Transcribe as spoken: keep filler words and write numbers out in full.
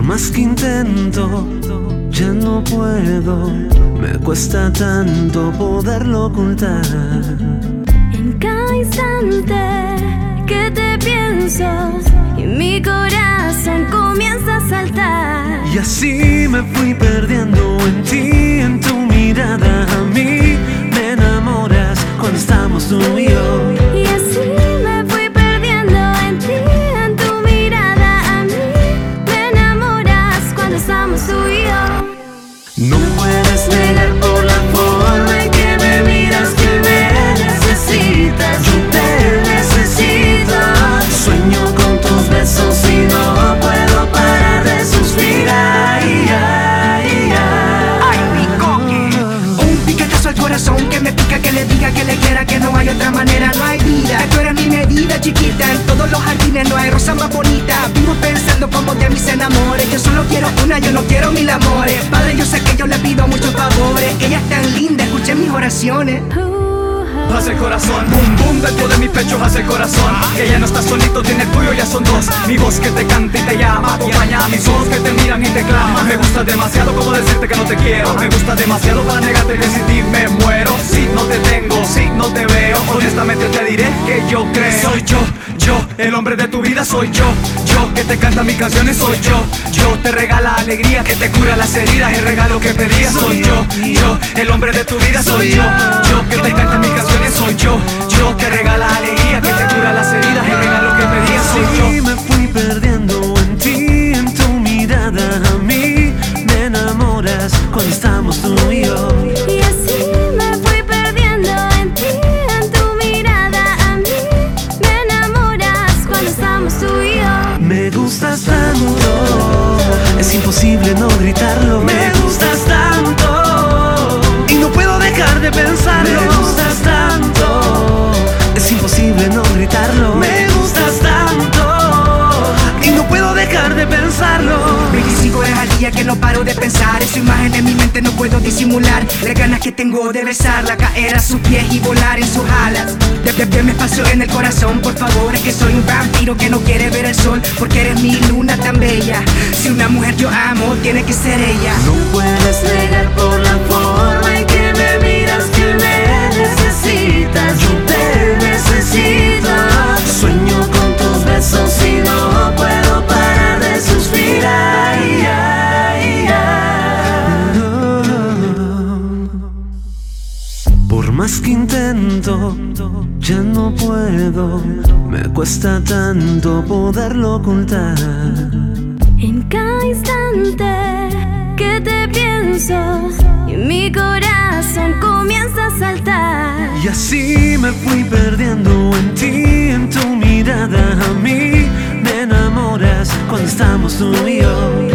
más que intento, ya no puedo. Me cuesta tanto poderlo ocultar. En cada instante que te pienso y mi corazón comienza a saltar. Y así me fui perdiendo en ti, en tu mirada. A mí me enamoras cuando estamos tú y yo. Y así me fui perdiendo en ti, en tu mirada. A mí me enamoras cuando estamos tú y yo. No puedes negar por la forma en que me miras que me necesitas. Yo te necesito. Sueño con tus besos y no puedo parar de suspirar. Ay, ay, ay. Ay, mi coque. Un piquetazo al corazón que me pica, que le diga que le quiera, que no hay otra manera, no hay vida. Que tú eres mi medida chiquita, en todos los jardines no hay rosa más bonita. Vivo pensando como de mis enamores. Yo solo quiero una, yo no quiero mil amores. Padre, yo sé que yo le pido muchos favores. Ella es tan linda, escuché mis oraciones. Hace el corazón, boom, boom, dentro de mi pecho hace el corazón. Que ya no estás solito, tiene el tuyo, ya son dos. Mi voz que te canta y te llama, acompaña a mis ojos que te miran y te claman. Me gusta demasiado como decirte que no te quiero. Me gusta demasiado para negarte que sin ti me muero. Si no te tengo, si no te veo, honestamente te diré que yo creo. Soy yo, yo, el hombre de tu vida soy yo. Yo que te canta mis canciones soy yo. Yo te regala alegría, que te cura las heridas. El regalo que pedías soy yo. Yo, el hombre de tu vida soy yo. Yo que te canta mis canciones soy yo. Yo te regala alegría, que te cura las heridas. El regalo que pedías soy yo. Y me fui perdiendo en ti, en tu mirada. A mí me enamoras cuando estamos tú y yo. Y así me fui perdiendo en ti, en tu mirada. A mí me enamoras cuando estamos tú y yo. Me gustas tanto, es imposible no gritarlo. Me gustas tanto y no puedo dejar de pensarlo. Me gustas tanto, es imposible no gritarlo. Me gustas tanto y no puedo dejar de pensarlo. veinticinco horas al día que no paro de pensar en su imagen en mi mente, no puedo disimular las ganas que tengo de besarla, caer a sus pies y volar en sus alas. De, de, de mi espacio en el corazón, por favor, es que soy un vampiro que no quiere ver el sol, porque eres mi luna tan bella. Si una mujer yo amo, tiene que ser ella. No puedes negar por la forma en que me miras que me necesitas. Yo te necesito. Sueño con tus besos y no puedo parar de suspirar. Ay, ay, ay. Por más que intento, ya no puedo. Me cuesta tanto poderlo ocultar. En cada instante que te pienso y mi corazón comienza a saltar. Y así me fui perdiendo en ti, en tu mirada. A mí me enamoras cuando estamos tú y yo.